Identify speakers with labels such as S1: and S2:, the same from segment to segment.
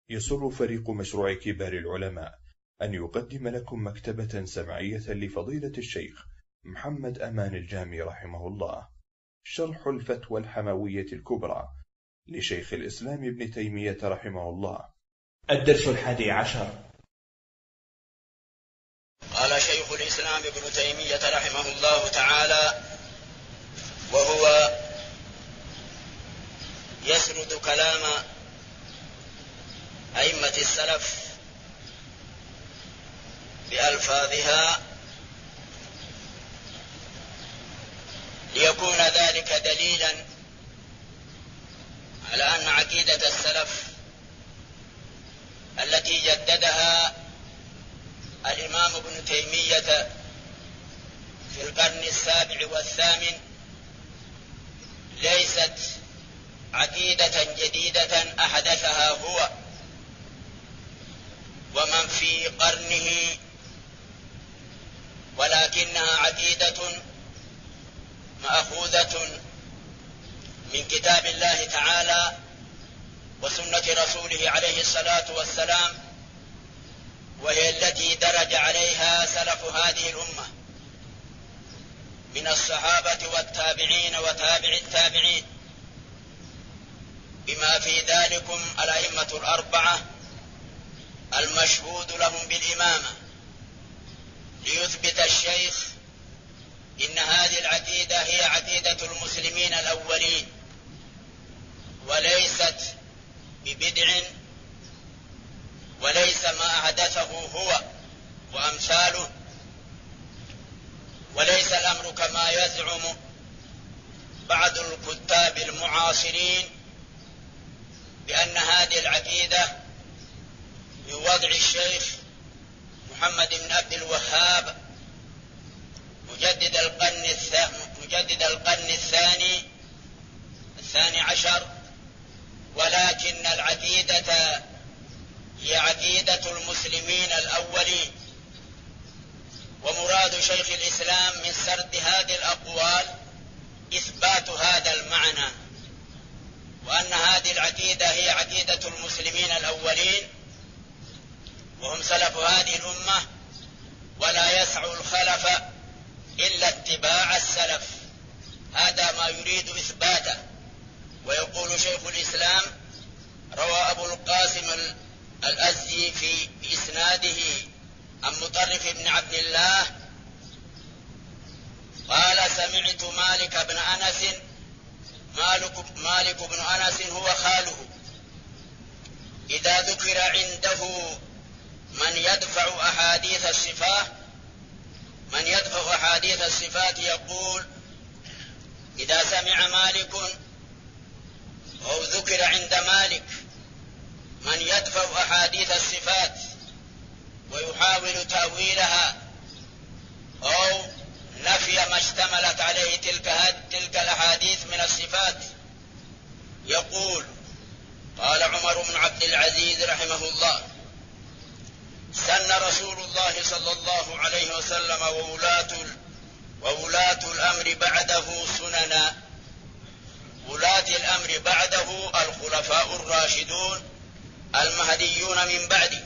S1: يسر فريق مشروع كبار العلماء أن يقدم لكم مكتبة سمعية لفضيلة الشيخ محمد أمان الجامي رحمه الله، شرح الفتوى الحموية الكبرى لشيخ الإسلام ابن تيمية رحمه الله.
S2: الدرس 11.
S3: قال شيخ الإسلام ابن تيمية رحمه الله تعالى وهو يسرد كلام أئمة السلف بألفاظها ليكون ذلك دليلا على أن عقيدة السلف التي جددها الإمام ابن تيمية في القرن 7 والثامن ليست عقيدة جديدة أحدثها هو ومن في قرنه، ولكنها عقيدة مأخوذة من كتاب الله تعالى وسنة رسوله عليه الصلاة والسلام، وهي التي درج عليها سلف هذه الأمة من الصحابة والتابعين وتابع التابعين، بما في ذلكم الأئمة الأربعة المشهود لهم بالإمامة. ليثبت الشيخ إن هذه العقيدة هي عقيدة المسلمين الأولين، وليست ببدع، وليس ما أحدثه هو وأمثاله، وليس الأمر كما يزعم بعض الكتاب المعاصرين بأن هذه العقيدة من وضع الشيخ محمد بن عبد الوهاب مجدد القرن الثاني عشر، ولكن العقيدة هي عقيدة المسلمين الأولين. ومراد شيخ الإسلام من سرد هذه الأقوال إثبات هذا المعنى، وأن هذه العقيدة هي عقيدة المسلمين الأولين وهم سلف هذه الأمة، ولا يسع الخلف إلا اتباع السلف. هذا ما يريد إثباته. ويقول شيخ الإسلام: روى أبو القاسم الأزدي في إسناده عن مطرف بن عبد الله قال: سمعت مالك بن أنس. مالك بن أنس هو خاله. إذا ذكر عنده من يدفع أحاديث الصفات يقول: إذا سمع مالك أو ذكر عند مالك من يدفع أحاديث الصفات ويحاول تأويلها أو نفي ما اشتملت عليه تلك الأحاديث من الصفات يقول: قال عمر بن عبد العزيز رحمه الله: سن رسول الله صلى الله عليه وسلم وولاة الأمر بعده سننا. ولاة الأمر بعده الخلفاء الراشدون المهديون من بعده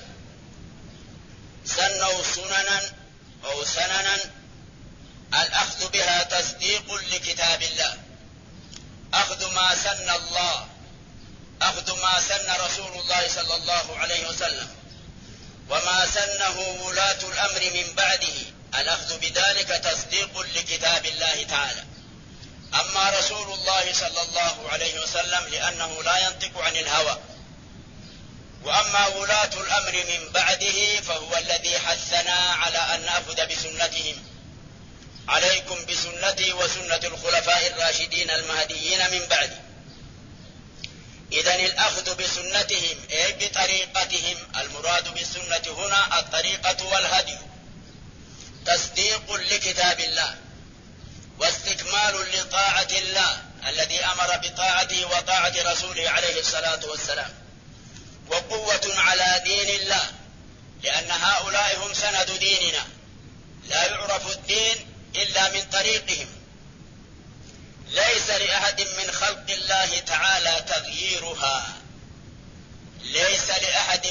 S3: سنوا سننا الأخذ بها تصديق لكتاب الله، أخذ ما سن الله، أخذ ما سن رسول الله صلى الله عليه وسلم، وما سنه ولاة الأمر من بعده الأخذ بذلك تصديق لكتاب الله تعالى. أما رسول الله صلى الله عليه وسلم لأنه لا ينطق عن الهوى، وأما ولاة الأمر من بعده فهو الذي حثنا على أن نأخذ بسنتهم. عليكم بسنتي وسنة الخلفاء الراشدين المهديين من بعدي. إذن الأخذ بسنتهم أي بطريقتهم، المراد بالسنة هنا الطريقة والهدي، تصديق لكتاب الله واستكمال لطاعة الله الذي أمر بطاعته وطاعة رسوله عليه الصلاة والسلام، وقوة على دين الله، لأن هؤلاء هم سند ديننا، لا يعرف الدين إلا من طريقهم. ليس لأحد من خلق الله تعالى تغييرها، ليس لأحد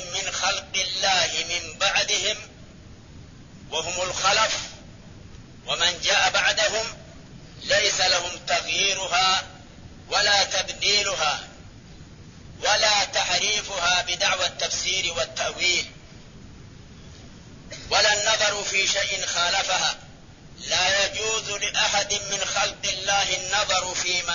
S3: خلق الله من بعدهم وهم الخلف ومن جاء بعدهم ليس لهم تغييرها ولا تبديلها ولا تحريفها بدعوى التفسير والتأويل ولا النظر في شيء خالفها. لا يجوز لأحد من خلق الله النظر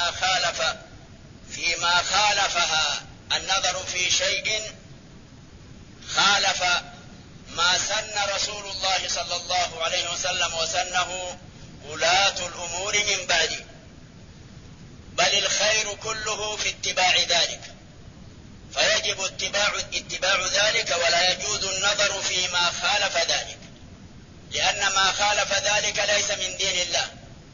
S3: فيما خالفها، النظر في شيء خالف ما سن رسول الله صلى الله عليه وسلم وسنه ولاة الأمور من بعده، بل الخير كله في اتباع ذلك، فيجب اتباع ذلك ولا يجوز النظر فيما خالف ذلك، لأن ما خالف ذلك ليس من دين الله.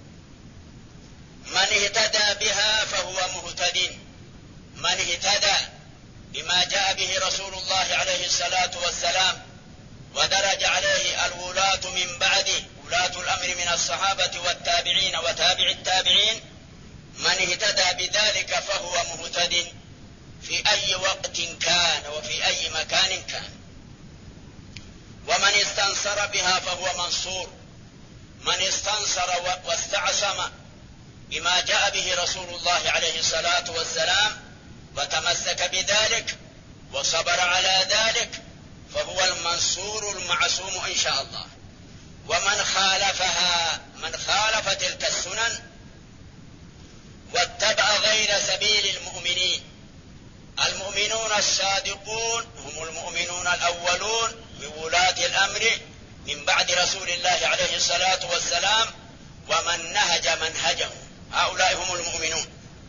S3: من اهتدى بها فهو مهتد، من اهتدى بما جاء به رسول الله عليه الصلاة والسلام ودرج عليه الولاة من بعده، ولاة الأمر من الصحابة والتابعين وتابع التابعين، من اهتدى بذلك فهو مهتد في أي وقت كان وفي أي مكان كان. ومن استنصر بها فهو منصور، من استنصر واستعصم بما جاء به رسول الله عليه الصلاة والسلام وتمسك بذلك وصبر على ذلك فهو المنصور المعصوم إن شاء الله. ومن خالفها، من خالف تلك السنن واتبع غير سبيل المؤمنين، المؤمنون الصادقون هم المؤمنون الأولون بولاة الأمر من بعد رسول الله عليه الصلاة والسلام ومن نهج منهجهم، هؤلاء هم المؤمنون.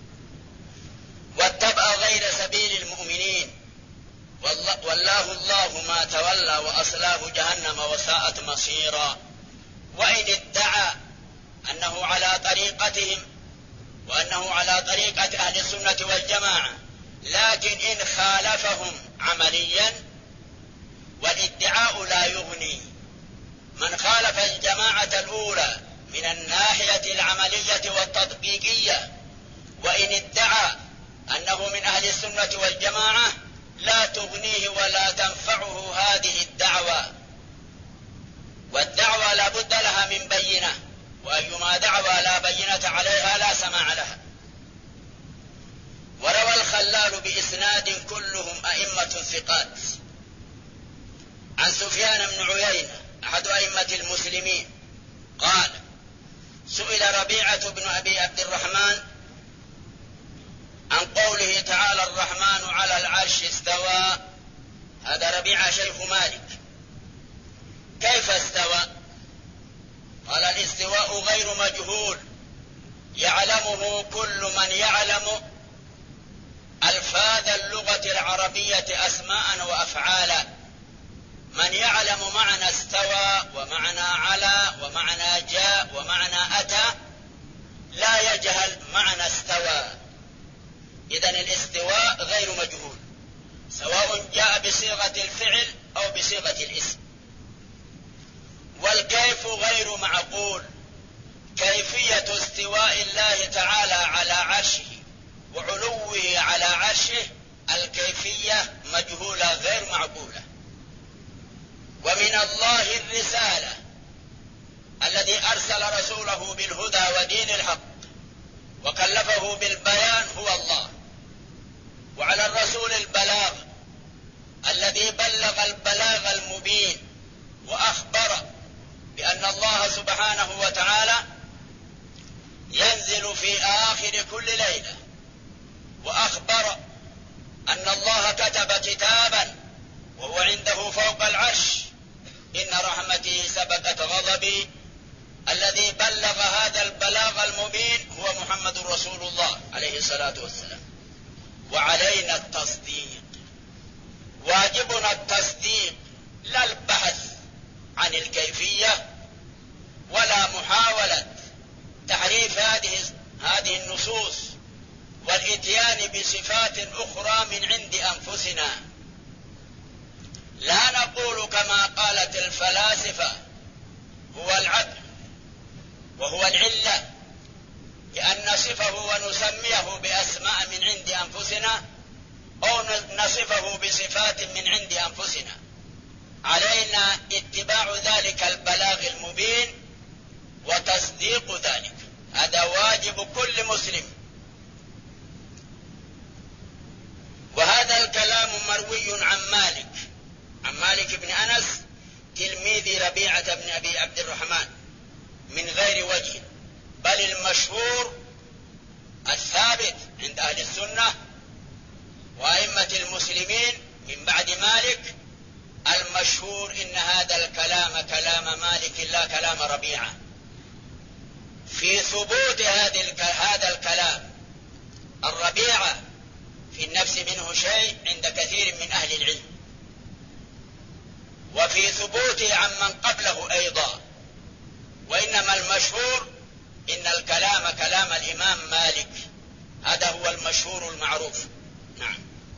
S3: واتبع غير سبيل المؤمنين والله الله ما تولى وأصلاه جهنم وساءت مصيرا. وإن ادعى أنه على طريقتهم وأنه على طريقة أهل السنة والجماعة، لكن إن خالفهم عمليا والادعاء لا يغني. من خالف الجماعة الأولى من الناحية العملية والتطبيقية وإن ادعى أنه من أهل السنة والجماعة لا تغنيه ولا تنفعه هذه الدعوة، والدعوة لا بد لها من بينة، وأيما دعوة لا بينة عليها لا سماع لها. وروى الخلال بإسناد كلهم أئمة ثقات عن سفيان بن عيينة أحد أئمة المسلمين قال: سئل ربيعة بن أبي عبد الرحمن عن قوله تعالى الرحمن على العرش استوى، هذا ربيعة شيخ مالك، كيف استوى؟ قال: الاستواء غير مجهول، يعلمه كل من يعلم ألفاظ اللغة العربية أسماء وأفعالا. من يعلم معنى استوى ومعنى على ومعنى جاء ومعنى أتى لا يجهل معنى استوى. إذن الاستواء غير مجهول، سواء جاء بصيغة الفعل أو بصيغة الاسم. والكيف غير معقول، كيفية استواء الله تعالى على عرشه وعلوه على عرشه الكيفية مجهولة غير معقولة. ومن الله الرسالة الذي أرسل رسوله بالهدى ودين الحق وكلفه بالبيان هو الله، وعلى الرسول البلاغ الذي بلغ البلاغ المبين وأخبر بأن الله سبحانه وتعالى ينزل في آخر كل ليلة، وأخبر أن الله كتب كتابا وهو عنده فوق العرش إن رحمتي سبقت غضبي. الذي بلغ هذا البلاغ المبين هو محمد رسول الله عليه الصلاة والسلام. وعلينا التصديق، واجبنا التصديق، لا البحث عن الكيفية ولا محاولة تحريف هذه النصوص والإتيان بصفات أخرى من عند أنفسنا. لا نقول كما قالت الفلاسفة هو العدل وهو العلة بأن نصفه ونسميه بأسماء من عند أنفسنا أو نصفه بصفات من عند أنفسنا. علينا اتباع ذلك البلاغ المبين وتصديق ذلك، هذا واجب كل مسلم. وهذا الكلام مروي عن مالك بن أنس تلميذ ربيعة بن أبي عبد الرحمن من غير وجه، بل المشهور الثابت عند أهل السنة وأئمة المسلمين من بعد مالك، المشهور إن هذا الكلام كلام مالك لا كلام ربيعة. في ثبوت هذا الكلام الربيعة في النفس منه شيء عند كثير من أهل العلم، وفي ثبوته عمن قبله أيضا، وإنما المشهور إن الكلام كلام الإمام مالك، هذا هو المشهور المعروف. نعم.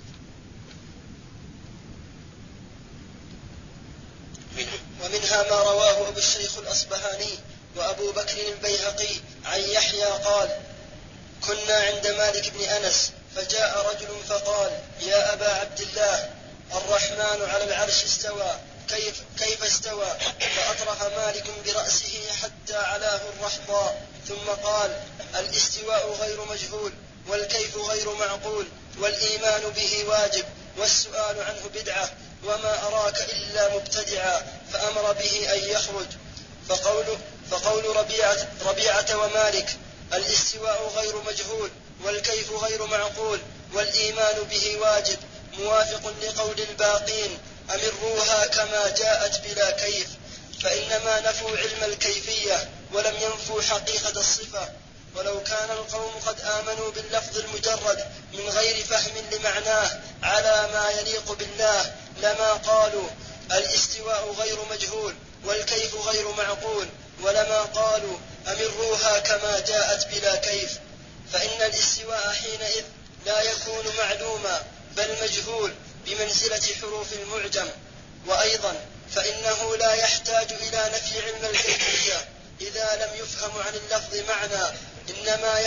S4: ومنها ما رواه أبو الشيخ الأصبهاني وأبو بكر البيهقي عن يحيى قال: كنا عند مالك بن أنس فجاء رجل فقال: يا أبا عبد الله، الرحمن على العرش استوى، كيف استوى؟ فأطرح مالك برأسه حتى علاه الرحضاء، ثم قال: الاستواء غير مجهول، والكيف غير معقول، والإيمان به واجب، والسؤال عنه بدعة، وما أراك إلا مبتدعا، فأمر به أن يخرج. فقول ربيعة ومالك: الاستواء غير مجهول، والكيف غير معقول، والإيمان به واجب، موافق لقول الباقين: أمروها كما جاءت بلا كيف، فإنما نفوا علم الكيفية ولم ينفوا حقيقة الصفة. ولو كان القوم قد آمنوا باللفظ المجرد من غير فهم لمعناه على ما يليق بالله لما قالوا الاستواء غير مجهول والكيف غير معقول، ولما قالوا أمروها كما جاءت بلا كيف، فإن الاستواء حينئذ لا يكون معلوما بل مجهول بمنزلة حروف المعجم. وأيضا فإنه لا يحتاج إلى نفي علم الكيفية إذا لم يفهم عن اللفظ معنى، إنما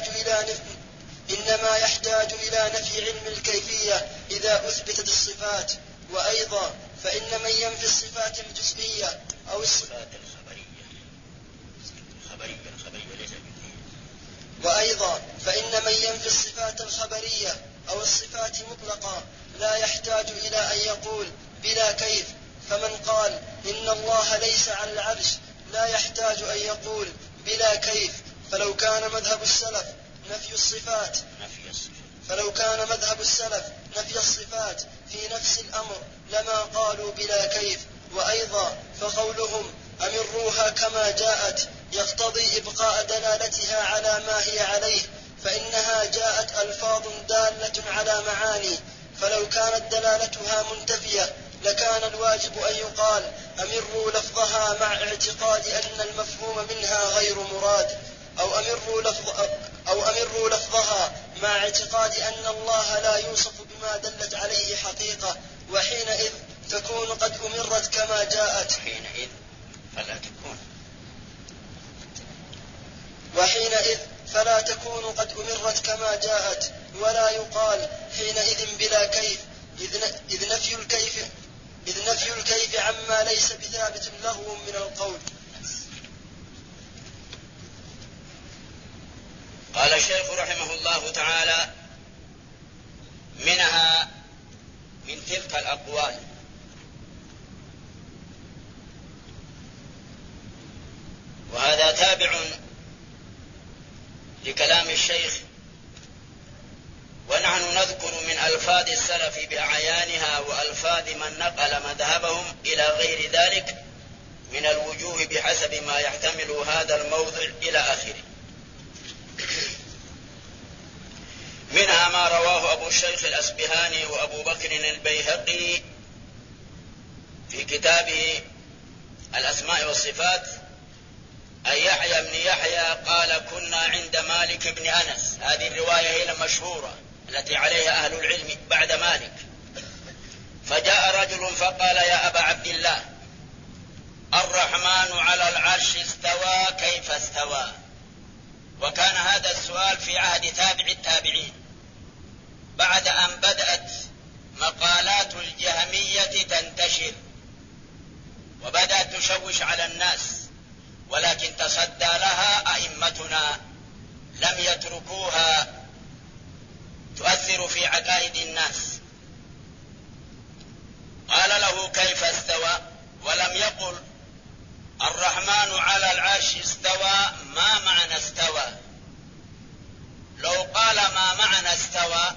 S4: يحتاج إلى نفي علم الكيفية إذا أثبتت الصفات. وأيضا فإن من ينفي الصفات الجزئية أو الصفات الخبرية أو الصفات مطلقة لا يحتاج إلى أن يقول بلا كيف. فمن قال إن الله ليس على العرش لا يحتاج أن يقول بلا كيف. فلو كان مذهب السلف نفي الصفات في نفس الأمر لما قالوا بلا كيف. وأيضا فقولهم أمروها كما جاءت يقتضي إبقاء دلالتها على ما هي عليه، فإنها جاءت ألفاظ دالة على معاني، فلو كانت دلالتها منتفية لكان الواجب أن يقال أمروا لفظها مع اعتقاد أن المفهوم منها غير مراد، أو أمروا لفظها مع اعتقاد أن الله لا يوصف بما دلت عليه حقيقة، وحينئذ تكون قد أمرت كما جاءت. وحينئذ فلا تكون قد أمرت كما جاءت، ولا يقال حينئذ بلا كيف، إذ نفي الكيف عما ليس بثابت لغو من القول.
S3: قال الشيخ رحمه الله تعالى: منها من تلك الأقوال وهذا تابع لكلام الشيخ، ونحن نذكر من ألفاظ السلف بأعيانها وألفاظ من نقل مذهبهم إلى غير ذلك من الوجوه بحسب ما يحتمل هذا الموضع إلى آخره. منها ما رواه أبو الشيخ الأصبهاني وأبو بكر البيهقي في كتابه الأسماء والصفات أن يحيى بن يحيى قال: كنا عند مالك بن أنس. هذه الرواية هي المشهورة التي عليها أهل العلم بعد مالك. فجاء رجل فقال: يا أبا عبد الله، الرحمن على العرش استوى، كيف استوى؟ وكان هذا السؤال في عهد تابع التابعين، بعد أن بدأت مقالات الجهمية تنتشر وبدأت تشوش على الناس، ولكن تصدى لها أئمتنا، لم يتركوها تؤثر في عقائد الناس. قال له كيف استوى، ولم يقل الرحمن على العرش استوى. ما معنى استوى؟ لو قال ما معنى استوى،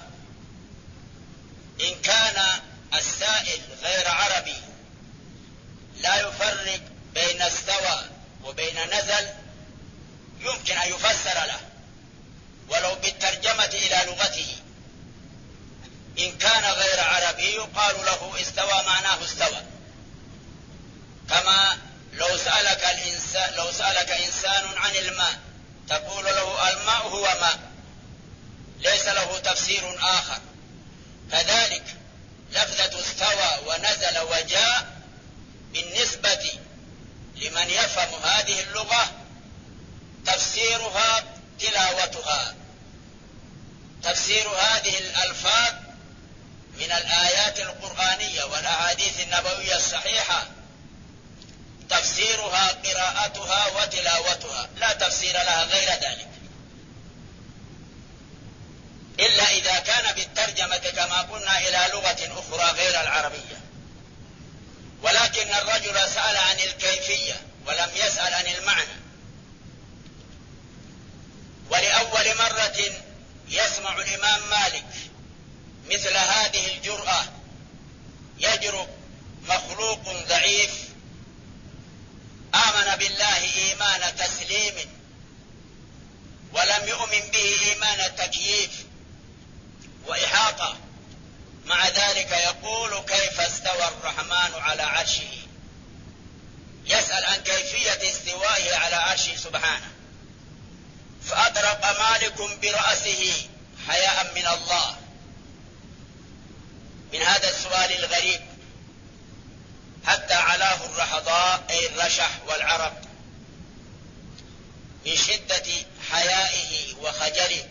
S3: إن كان السائل غير عربي لا يفرق بين استوى وبين نزل، يمكن أن يفسر له ولو بالترجمة إلى لغته. إن كان غير عربي يقال له استوى معناه استوى، كما لو سألك إنسان عن الماء تقول له الماء هو ماء، ليس له تفسير آخر. كذلك لفظة استوى ونزل وجاء بالنسبة لمن يفهم هذه اللغة تفسيرها تلاوتها. تفسير هذه الألفاظ من الآيات القرآنية والأحاديث النبوية الصحيحة تفسيرها قراءتها وتلاوتها، لا تفسير لها غير ذلك، إلا إذا كان بالترجمة كما قلنا إلى لغة أخرى غير العربية. ولكن الرجل سأل عن الكيفية ولم يسأل عن المعنى. ولأول مرة يسمع الإمام مالك مثل هذه الجرأة، يجرؤ مخلوق ضعيف آمن بالله إيمان تسليم ولم يؤمن به إيمان تكييف وإحاطة، مع ذلك يقول كيف استوى الرحمن على عرشه، يسأل عن كيفية استوائه على عرشه سبحانه. فأطرق مالك برأسه حياء من الله من هذا السؤال الغريب، حتى علاه الرحضاء أي الرشح والعرق من شدة حيائه وخجله،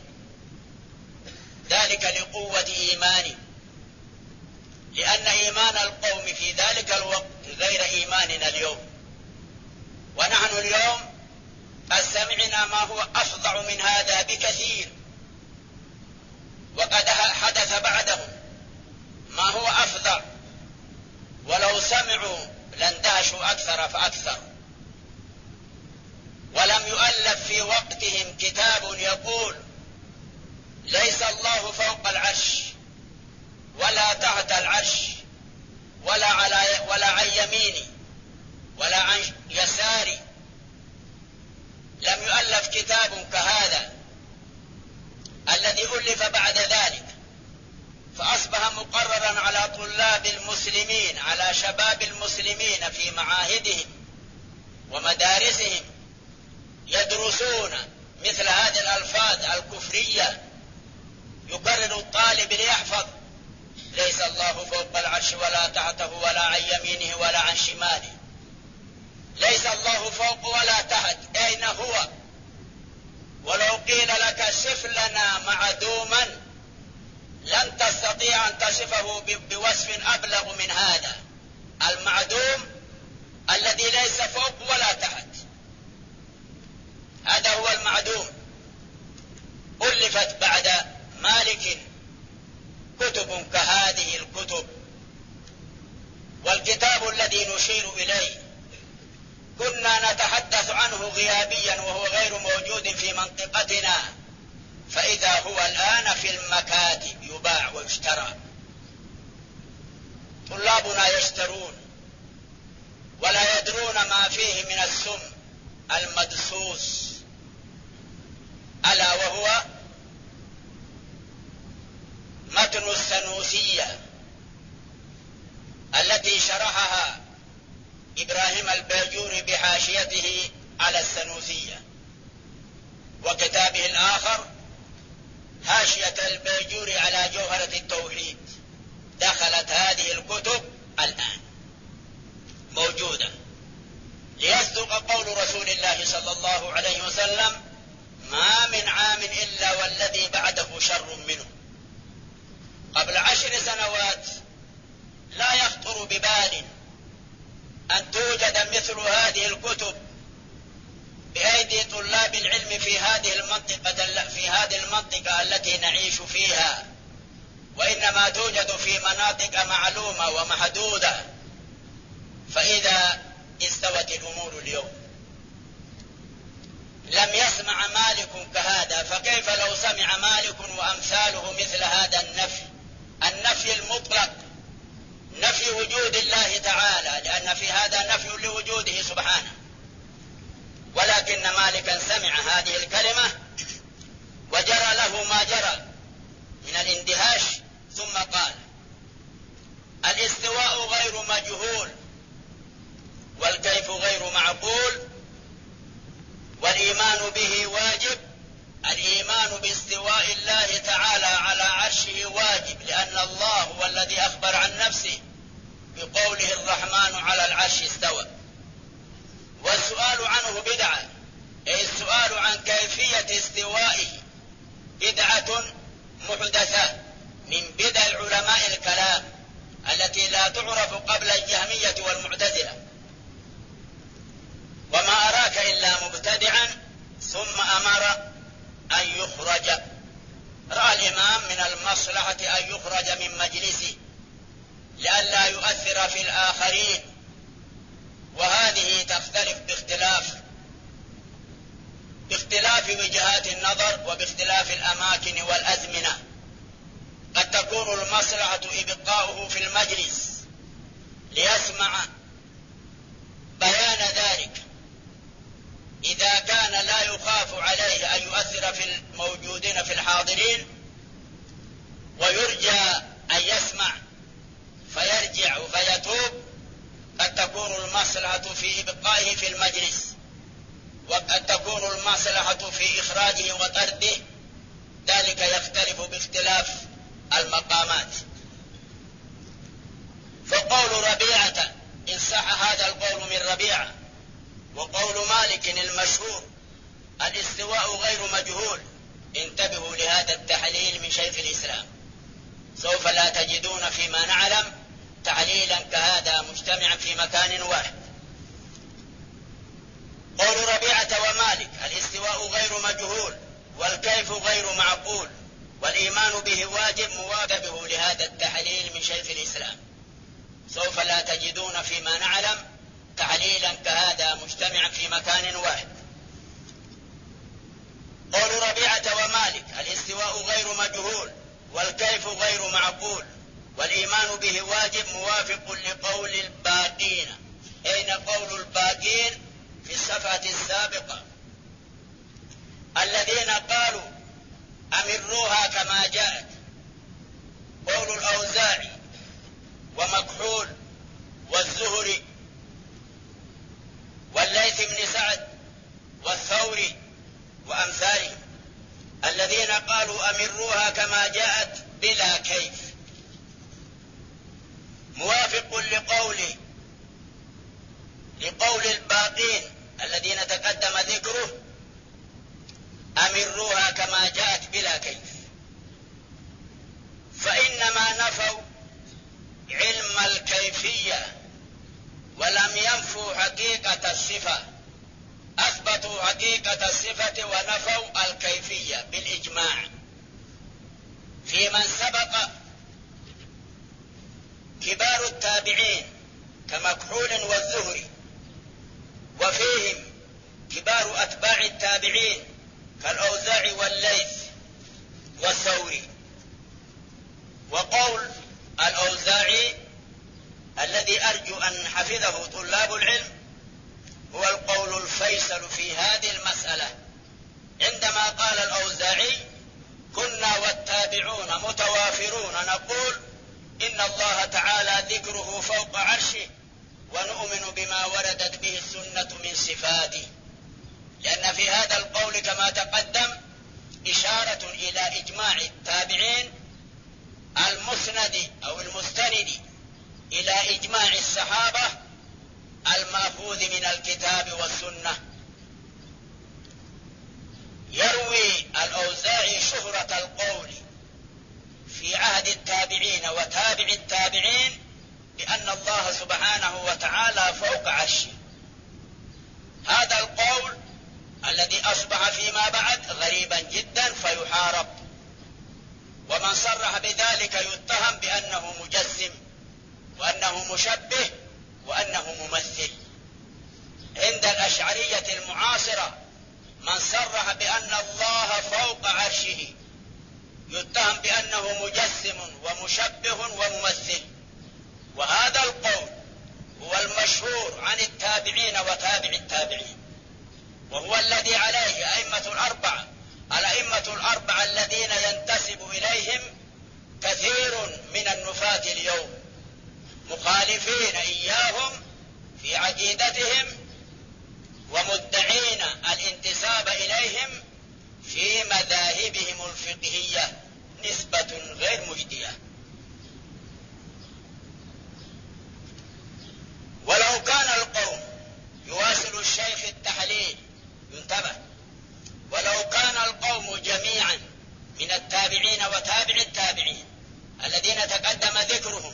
S3: ذلك لقوة إيمانه، لأن إيمان القوم في ذلك الوقت غير إيماننا اليوم. ونحن اليوم قد سمعنا ما هو أفظع من هذا بكثير، وقد حدث بعده ما هو أفظع، ولو سمعوا لاندهشوا أكثر فأكثر. ولم يؤلف في وقتهم كتاب يقول ليس الله فوق العرش ولا تحت العرش ولا عن يميني ولا عن يساري. لم يؤلف كتاب كهذا الذي ألف بعد ذلك، فأصبح مقررا على طلاب المسلمين، على شباب المسلمين في معاهدهم ومدارسهم، يدرسون مثل هذه الألفاظ الكفرية. يقرر الطالب ليحفظ ليس الله فوق العرش ولا تحته ولا عن يمينه ولا عن شماله. ليس الله فوق ولا تحت، أين هو؟ ولو قيل لك صف لنا معدوما لن تستطيع أن تصفه بوصف أبلغ من هذا، المعدوم الذي ليس فوق ولا تحت، هذا هو المعدوم. ألفت بعد مالك كتب كهذه الكتب. والكتاب الذي نشير إليه كنا نتحدث عنه غيابيا وهو غير موجود في منطقتنا، فإذا هو الآن في المكاتب يباع ويشترى. طلابنا يشترون ولا يدرون ما فيه من السم المدسوس، ألا وهو متن السنوسية التي شرحها إبراهيم الباجوري بحاشيته على السنوسية، وكتابه الآخر حاشية الباجوري على جوهرة التوحيد. دخلت هذه الكتب الآن موجودة، ليصدق قول رسول الله صلى الله عليه وسلم ما من عام إلا والذي بعده شر منه. قبل 10 سنوات لا يخطر ببال أن توجد مثل هذه الكتب بأيدي طلاب العلم في هذه المنطقة التي نعيش فيها، وإنما توجد في مناطق معلومة ومحدودة. فإذا استوت الأمور اليوم لم يسمع مالك كهذا، فكيف لو سمع مالك وأمثاله مثل هذا النفي المطلق، نفي وجود الله تعالى، لأن في هذا نفي لوجوده سبحانه. ولكن مالكا سمع هذه الكلمة وجرى له ما جرى من الاندهاش، ثم قال: الاستواء غير مجهول، والكيف غير معقول، والإيمان به واجب. الإيمان باستواء الله تعالى على عرشه واجب، لأن الله هو الذي أخبر عن نفسه بقوله: الرحمن على العرش استوى. والسؤال عنه بدعة، أي السؤال عن كيفية استوائه بدعة محدثة من بدع علماء الكلام التي لا تعرف قبل الجهمية والمعتزلة. وما أراك إلا مبتدعا ثم أمر أن يخرج. رأى الإمام من المصلحة أن يخرج من مجلسه لئلا يؤثر في الآخرين، وهذه تختلف باختلاف وجهات النظر وباختلاف الأماكن والأزمنة. قد تكون المصلحة إبقاؤه في المجلس ليسمع بيان ذلك إذا كان لا يخاف عليه أن يؤثر في الموجودين في الحاضرين، ويرجى أن يسمع فيرجع فيتوب. قد تكون المصلحة في إبقائه في المجلس، وقد تكون المصلحة في إخراجه وطرده، ذلك يختلف باختلاف المقامات. فقول ربيعة إن صح هذا القول من ربيعة، وقول مالك المشهور الاستواء غير مجهول، انتبهوا لهذا التحليل من شيخ الإسلام، سوف لا تجدون فيما نعلم تعليلا كهذا مجتمعا في مكان واحد. قول ربيعة ومالك الاستواء غير مجهول، والكيف غير معقول، والإيمان به واجب، موافقه لهذا التحليل من شيخ الإسلام، سوف لا تجدون فيما نعلم تعليلا كهذا مجتمعا في مكان واحد. قول ربيعة ومالك الاستواء غير مجهول، والكيف غير معقول، والإيمان به واجب، موافق لقول الباقين. أين قول الباقين؟ في الصفحة السابقة، الذين قالوا أمروها كما جاءت. قول الأوزاعي ومكحول والزهري والليث بن سعد والثوري وأمثالهم، الذين قالوا أمروها كما جاءت بلا كيف، موافق لقول الباقين الذين تقدم ذكره: أمروها كما جاءت بلا كيف. فإنما نفوا علم الكيفية ولم ينفوا حقيقة الصفة، أثبتوا حقيقة الصفة ونفوا الكيفية بالإجماع. في من سبق كبار التابعين كمكحول والزهري، وفيهم كبار أتباع التابعين كالأوزاعي والليث والثوري. وقول الأوزاعي الذي أرجو أن حفظه طلاب العلم هو القول الفيصل في هذه المسألة، عندما قال الأوزاعي: كنا والتابعون متوافرون نقول إن الله تعالى ذكره فوق عرشه، ونؤمن بما وردت به السنة من صفاته. لأن في هذا القول كما تقدم إشارة إلى إجماع التابعين المسند أو المستند إلى إجماع الصحابة المأخوذ من الكتاب والسنة. يروي الأوزاعي شهرة القول في عهد التابعين وتابع التابعين بأن الله سبحانه وتعالى فوق عرشه. هذا القول الذي أصبح فيما بعد غريبا جدا فيحارب، ومن صرح بذلك يتهم بأنه مجسم وأنه مشبه وأنه ممثل. عند الأشعرية المعاصرة من صرح بأن الله فوق عرشه يتهم بأنه مجسم ومشبه وممثل، وهذا القول هو المشهور عن التابعين وتابع التابعين، وهو الذي عليه الأئمة الأربعة الذين ينتسب إليهم كثير من النفاة اليوم، مخالفين إياهم في عقيدتهم ومدعين الانتساب إليهم في مذاهبهم الفقهية نسبة غير مجدية. ولو كان القوم يواصل الشيخ التحليل، ينتبه، ولو كان القوم جميعا من التابعين وتابع التابعين الذين تقدم ذكرهم،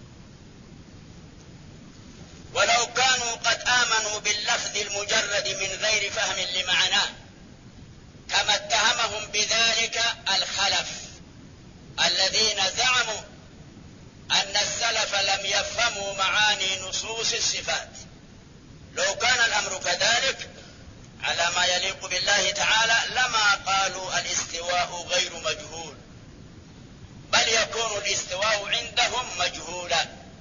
S3: ولو كانوا قد آمنوا باللفظ المجرد من غير فهم لمعناه، كما اتهمهم بذلك الخلف الذين زعموا أن السلف لم يفهموا معاني نصوص الصفات، لو كان الأمر كذلك على ما يليق بالله تعالى لما قالوا الاستواء غير مجهول، بل يكون الاستواء عندهم مجهولا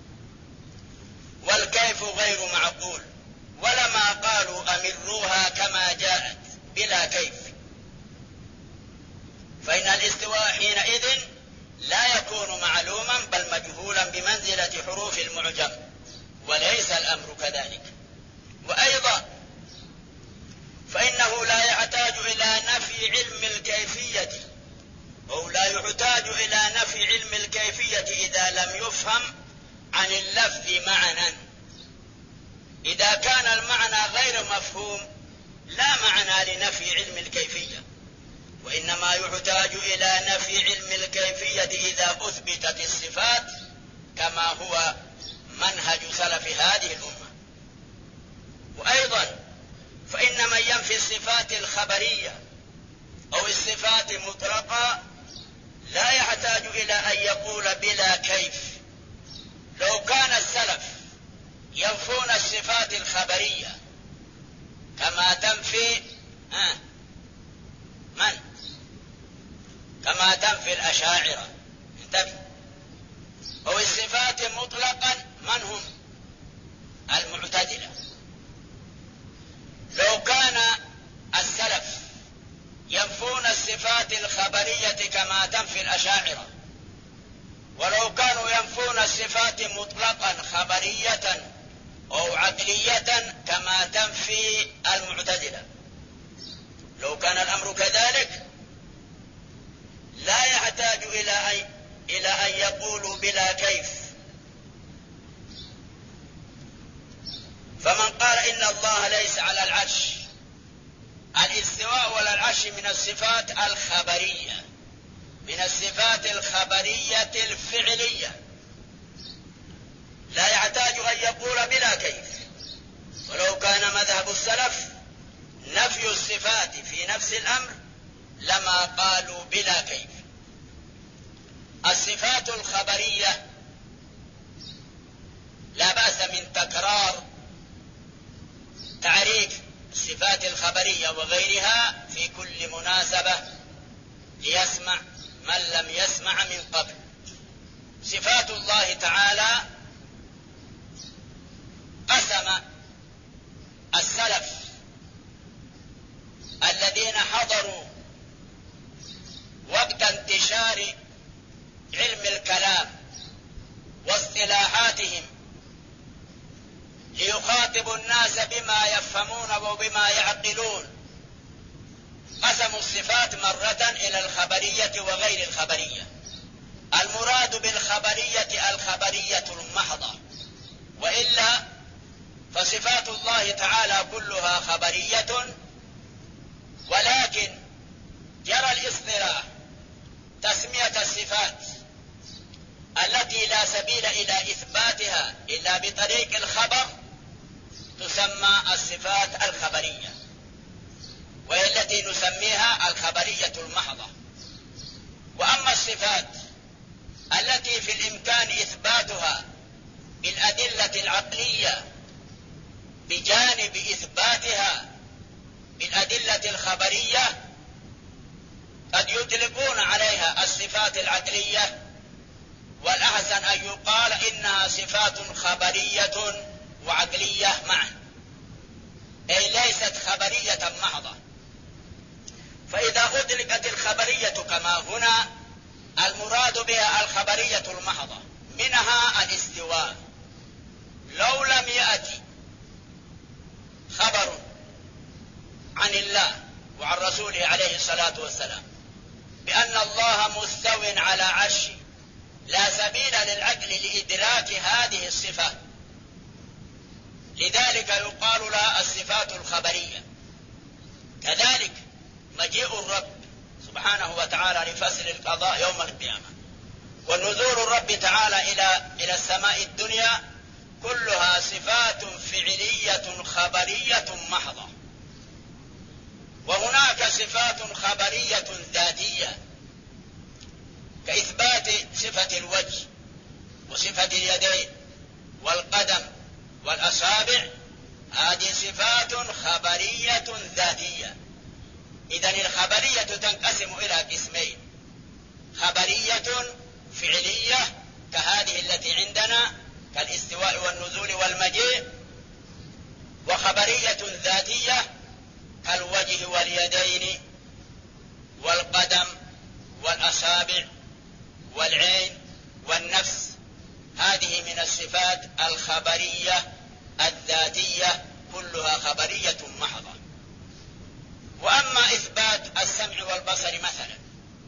S3: والكيف غير معقول، ولما قالوا أمروها كما جاءت بلا كيف، فإن الاستواء حينئذ لا يكون معلوما بل مجهولا بمنزلة حروف المعجم، وليس الأمر كذلك. وأيضا فإنه لا يحتاج إلى نفي علم الكيفية، أو لا يحتاج إلى نفي علم الكيفية إذا لم يفهم عن اللفظ معنى. إذا كان المعنى غير مفهوم لا معنى لنفي علم الكيفية، وإنما يحتاج إلى نفي علم الكيفية إذا أثبتت الصفات كما هو منهج سلف هذه الأمة. وأيضا فإن من ينفي الصفات الخبرية أو الصفات مطلقة لا يحتاج إلى أن يقول بلا كيف. لو كان السلف ينفون الصفات الخبرية كما تنفي كما تنفي الأشاعرة، انتبه، أو الصفات مطلقا من هم؟ المعتزلة. لو كان السلف ينفون الصفات الخبرية كما تنفي الأشاعرة، ولو كانوا ينفون الصفات مطلقا خبرية أو عقلية كما تنفي المعتزلة، لو كان الأمر كذلك لا يحتاج إلى أن يقولوا بلا كيف. فمن قال إن الله ليس على العرش، الاستواء على العرش من الصفات الخبرية، من الصفات الخبرية الفعلية، لا يحتاج أن يقول بلا كيف. ولو كان مذهب السلف نفي الصفات في نفس الأمر لما قالوا بلا كيف. الصفات الخبرية لا بأس من تكرار تعريف الصفات الخبرية وغيرها في كل مناسبة ليسمع من لم يسمع من قبل. صفات الله تعالى قسم السلف الذين حضروا وقت انتشار علم الكلام واصطلاحاتهم ليخاطبوا الناس بما يفهمون وبما يعقلون، قسموا الصفات مرة إلى الخبرية وغير الخبرية. المراد بالخبرية الخبرية المحضة، وإلا فصفات الله تعالى كلها خبرية، ولكن جرى الاصطلاح تسمية الصفات التي لا سبيل إلى إثباتها إلا بطريق الخبر تسمى الصفات الخبرية، وهي التي نسميها الخبرية المحضة. وأما الصفات التي في الإمكان إثباتها بالأدلة العقلية بجانب إثباتها بالأدلة الخبرية، قد يطلقون عليها الصفات العقلية، والأحسن أن يقال إنها صفات خبرية وعقلية معا، أي ليست خبرية محضة. فإذا أطلقت الخبرية كما هنا، المراد بها الخبرية المحضة، منها الاستواء. لو لم يأتي خبر عن الله وعن رسوله عليه الصلاة والسلام بأن الله مستو على عرشه، لا سبيل للعقل لإدراك هذه الصفة، لذلك يقال لها الصفات الخبرية. كذلك مجيء الرب سبحانه وتعالى لفصل القضاء يوم القيامة، ونزول الرب تعالى إلى السماء الدنيا، كلها صفات فعلية خبرية محضة. وهناك صفات خبرية ذاتية كإثبات صفة الوجه وصفة اليدين والقدم والأصابع، هذه صفات خبرية ذاتية. إذن الخبرية تنقسم إلى قسمين: خبرية فعلية كهذه التي عندنا كالاستواء والنزول والمجيء، وخبرية ذاتية كالوجه واليدين والقدم والأصابع والعين والنفس. هذه من الصفات الخبرية الذاتية، كلها خبرية محضة. وأما إثبات السمع والبصر مثلا،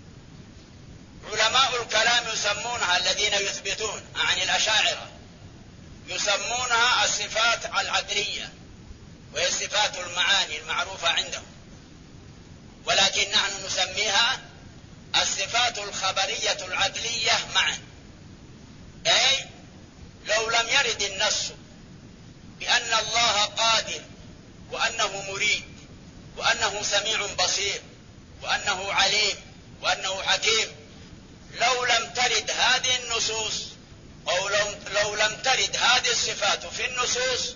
S3: علماء الكلام يسمونها، الذين يثبتون عن الأشاعرة يسمونها الصفات العقلية، وهي صفات المعاني المعروفة عندهم، ولكن نحن نسميها الصفات الخبرية العقلية معا. أي لو لم يرد النص بأن الله قادر وأنه مريد وأنه سميع بصير وأنه عليم وأنه حكيم، لو لم ترد هذه النصوص أو لو لم ترد هذه الصفات في النصوص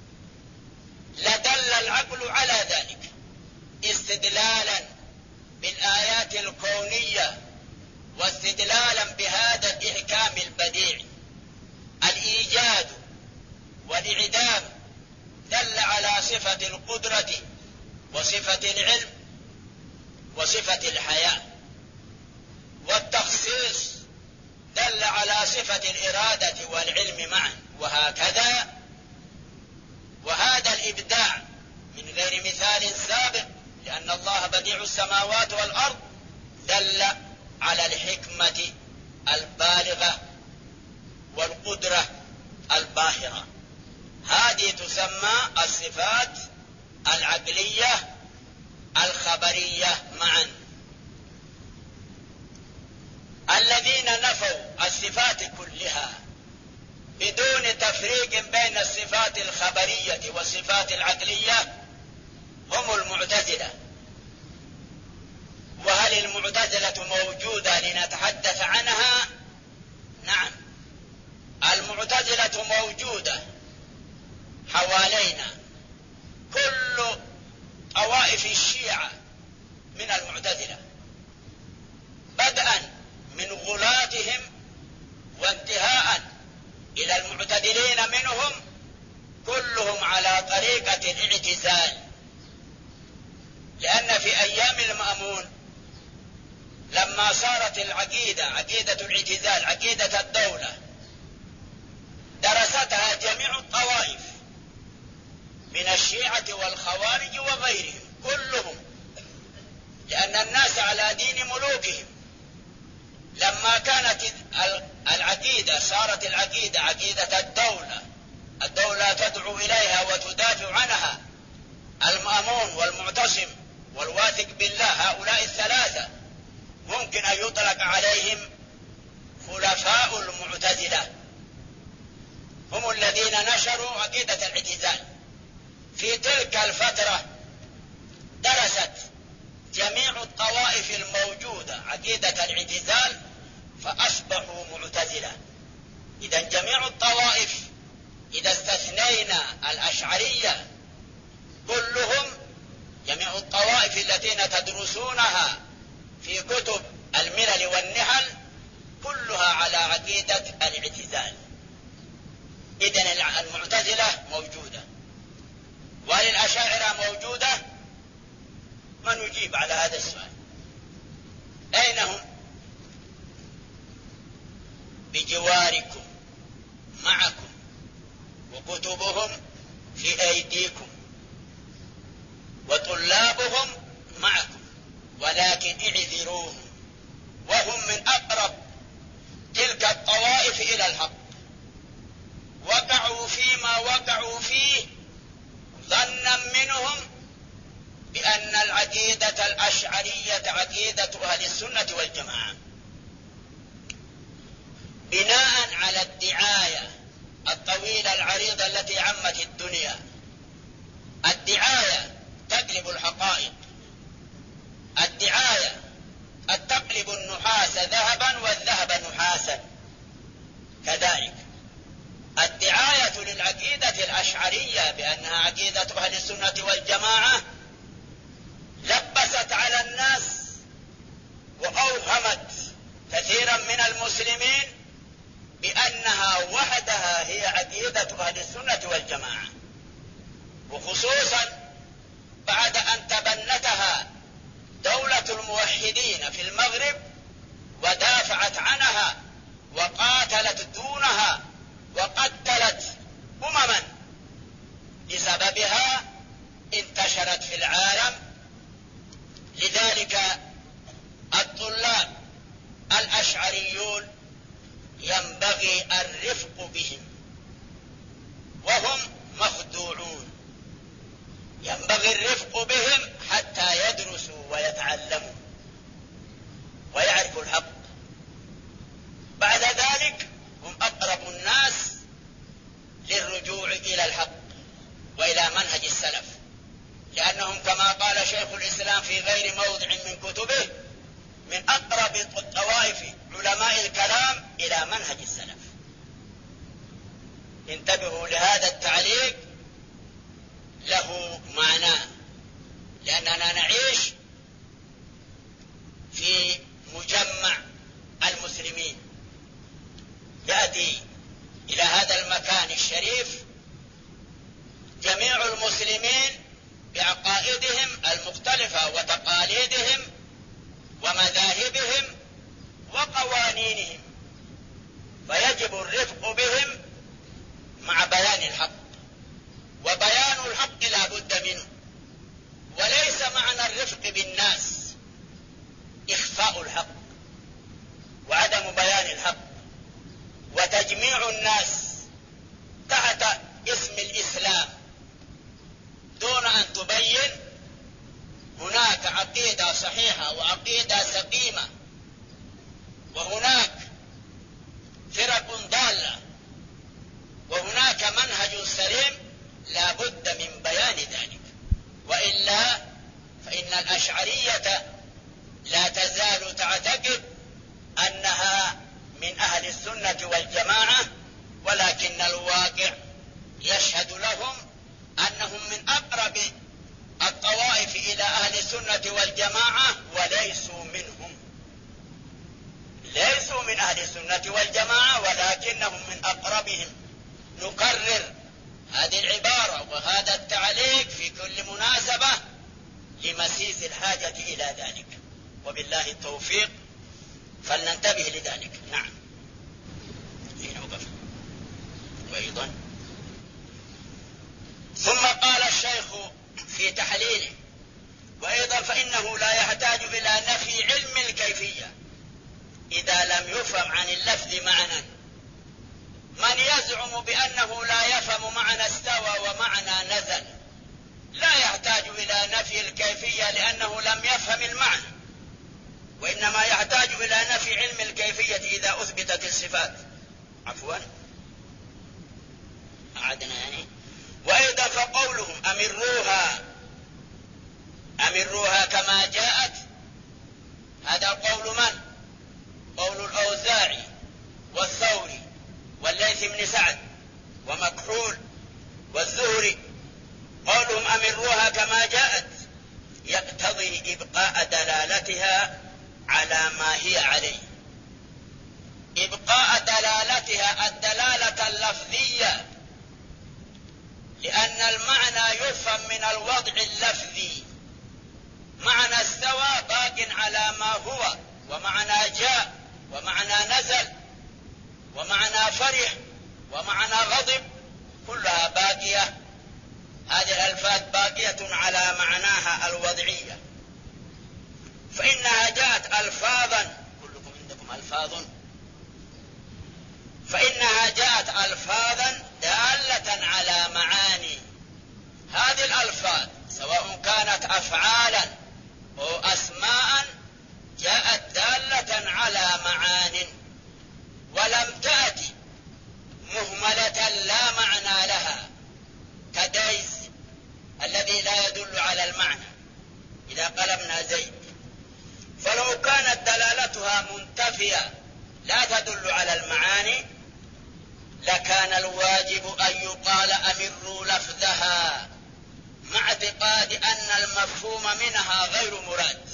S3: لدل العقل على ذلك استدلالا بالآيات الكونية واستدلالا بهذا الإحكام البديع. الإيجاد والإعدام دل على صفة القدرة وصفة العلم وصفة الحياة، والتخصيص دل على صفة الإرادة والعلم معا، وهكذا. وهذا الإبداع من غير مثال سابق، لأن الله بديع السماوات والأرض، دل على الحكمة البالغة والقدرة الباهرة. هذه تسمى الصفات العقلية الخبرية معا. الذين نفوا الصفات كلها بدون تفريق بين الصفات الخبرية والصفات العقلية هم المعتزلة. وهل المعتزلة موجودة لنتحدث عنها؟ نعم، المعتزلة موجودة حوالينا. كل طوائف الشيعة من المعتزلة، بدءا من غلاتهم وانتهاء إلى المعتدلين منهم، كلهم على طريقة الاعتزال. لأن في أيام المأمون لما صارت العقيدة عقيدة الاعتزال عقيدة الدولة، درستها جميع الطوائف من الشيعة والخوارج وغيرهم كلهم، لأن الناس على دين ملوكهم. لما كانت العقيدة صارت العقيدة عقيدة الدولة تدعو إليها وتدافع عنها، المأمون والمعتصم والواثق بالله، هؤلاء الثلاثة ممكن أن يطلق عليهم خلفاء المعتزلة المعتزلة هم الذين نشروا عقيدة الاعتزال. في تلك الفترة درست جميع الطوائف الموجودة عقيدة الاعتزال فأصبحوا معتزلة. إذا جميع الطوائف إذا استثنينا الأشعرية كلهم، جميع الطوائف التي تدرسونها في كتب الملل والنحل كلها على عقيدة الاعتزال. إذن المعتزلة موجودة، وللأشاعرة موجودة. من يجيب على هذا السؤال؟ أين هم؟ بجواركم معكم، وكتبهم في أيديكم، وطلابهم معكم، ولكن اعذروهم، وهم من أقرب تلك الطوائف إلى الحق، وقعوا فيما وقعوا فيه ظنا منهم بأن العقيدة الأشعرية عقيدة أهل السنة والجماعة، بناء على الدعاية الطويلة العريضة التي عمت الدنيا. الدعاية تقلب الحقائق، الدعاية تقلب النحاس ذهبا والذهب نحاسا. كذلك الدعاية للعقيدة الأشعرية بأنها عقيدة أهل السنة والجماعة لبست على الناس وأوهمت كثيرا من المسلمين بأنها وحدها هي عقيدة أهل السنة والجماعة، وخصوصا بعد أن تبنتها دولة الموحدين في المغرب ودافعت عنها وقاتلت دونها وقتلت أمما، بسببها انتشرت في العالم. لذلك الطلاب الأشعريون ينبغي الرفق بهم، وهم مخدوعون، ينبغي الرفق بهم حتى يدرسوا ويتعلموا ويعرفوا الحق. بعد ذلك هم أقرب الناس للرجوع إلى الحق وإلى منهج السلف، لأنهم كما قال شيخ الإسلام في غير موضع من كتبه من أقرب الطوائف علماء الكلام إلى منهج السلف. انتبهوا لهذا التعليق، له معنى، لأننا نعيش في مجمع المسلمين. يأتي إلى هذا المكان الشريف جميع المسلمين بعقائدهم المختلفة وتقاليدهم ومذاهبهم وقوانينهم، فيجب الرفق بهم مع بيان الحق، وبيان الحق لا بد منه. وليس معنى الرفق بالناس إخفاء الحق وعدم بيان الحق وتجميع الناس تحت اسم الإسلام دون أن تبين هناك عقيدة صحيحة وعقيدة سقيمة، وهناك فرق ضالة، وهناك منهج سليم. لا بد من بيان ذلك، وإلا فإن الأشعرية لا تزال تعتقد أنها من أهل السنة والجماعة، ولكن الواقع يشهد لهم أنهم من أقرب الطوائف إلى أهل السنة والجماعة وليسوا منهم، ليسوا من أهل السنة والجماعة ولكنهم من أقربهم. نكرر هذه العبارة وهذا التعليق في كل مناسبة لمسيس الحاجة إلى ذلك، وبالله التوفيق، فلننتبه لذلك. نعم، هنا وقف. وأيضا ثم قال الشيخ في تحليله: وأيضا فإنه لا يحتاج إلى نفي علم الكيفية إذا لم يفهم عن اللفظ معنى. من يزعم بأنه لا يفهم معنى استوى ومعنى نزل لا يحتاج إلى نفي الكيفية لأنه لم يفهم المعنى، وإنما يحتاج إلى نفي علم الكيفية إذا أثبتت الصفات. عفوا. أمروها كما جاءت. هذا قول من؟ قول الأوزاعي والثوري والليث بن سعد ومكحول والزهري. قولهم أمروها كما جاءت يقتضي إبقاء دلالتها على ما هي عليه، إبقاء دلالتها الدلالة اللفظية، لأن المعنى يفهم من الوضع اللفظي. معنى استوى باق على ما هو، ومعنى جاء، ومعنى نزل، ومعنى فرح، ومعنى غضب، كلها باقية. هذه الألفاظ باقية على معناها الوضعية، فإنها جاءت ألفاظا. كلكم عندكم ألفاظ؟ فإنها جاءت ألفاظا دالة على معاني. هذه الألفاظ سواء كانت أفعالا أو أسماء جاءت دالة على معان، ولم تأتي مهملة لا معنى لها، كديس الذي لا يدل على المعنى إذا قلبنا زيد. فلو كانت دلالتها منتفية لا تدل على المعاني لكان الواجب أن يقال أمروا لفظها، مع اعتقاد أن المفهوم منها غير مراد.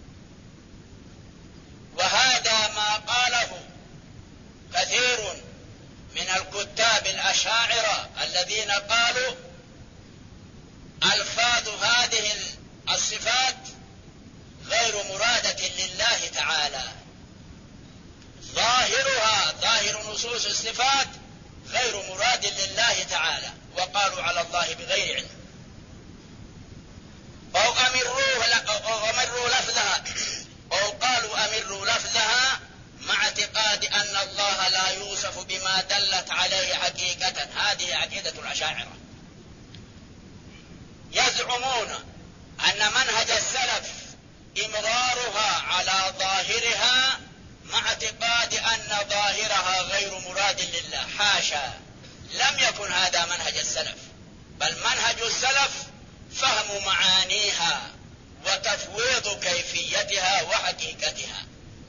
S3: وهذا ما قاله كثير من الكتاب الأشاعرة الذين قالوا ألفاظ هذه الصفات غير مرادة لله تعالى، ظاهرها ظاهر نصوص الصفات غير مراد لله تعالى، وقالوا على الله بغير علم. أو أمروا لفظها، أو قالوا أمروا لفظها مع اعتقاد أن الله لا يوصف بما دلت عليه حقيقة. هذه عقيدة الأشاعرة، يزعمون أن منهج السلف إمرارها على ظاهرها مع اعتقاد أن ظاهرها غير مراد لله. حاشا، لم يكن هذا منهج السلف، بل منهج السلف فهم معانيها وتفويض كيفيتها وحقيقتها.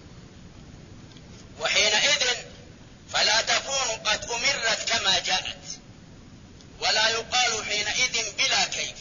S3: وحينئذ فلا تكون قد أمرت كما جاءت، ولا يقال حينئذ بلا كيف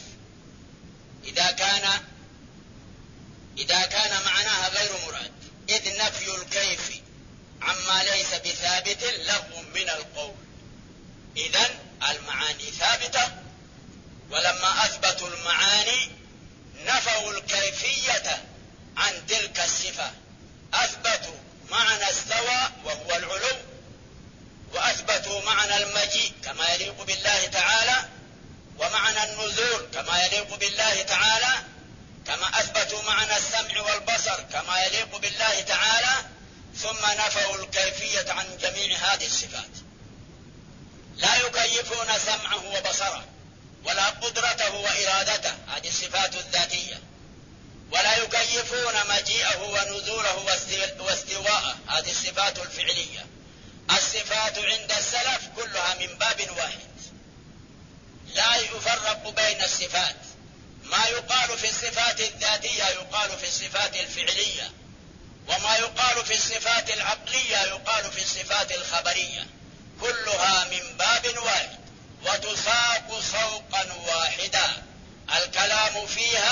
S3: إذا كان معناها غير مراد، إذ نفي الكيف عما ليس بثابت لغو من القول. إذن المعاني ثابتة، ولما أثبتوا المعاني نفوا الكيفية عن تلك الصفة، أثبتوا معنى استوى وهو العلو، وأثبتوا معنى المجيء كما يليق بالله تعالى، ومعنى النزول كما يليق بالله تعالى، كما أثبتوا معنى السمع والبصر كما يليق بالله تعالى، ثم نفوا الكيفية عن جميع هذه الصفات. لا يكيفون سمعه وبصره، ولا قدرته وإرادته، هذه الصفات الذاتية، ولا يكيفون مجيئه ونزوله واستواءه، هذه الصفات الفعلية. الصفات عند السلف كلها من باب واحد، لا يفرق بين الصفات. ما يقال في الصفات الذاتية يقال في الصفات الفعلية، وما يقال في الصفات العقلية يقال في الصفات الخبرية، كلها من باب واحد وتساق سوقا واحدا. الكلام فيها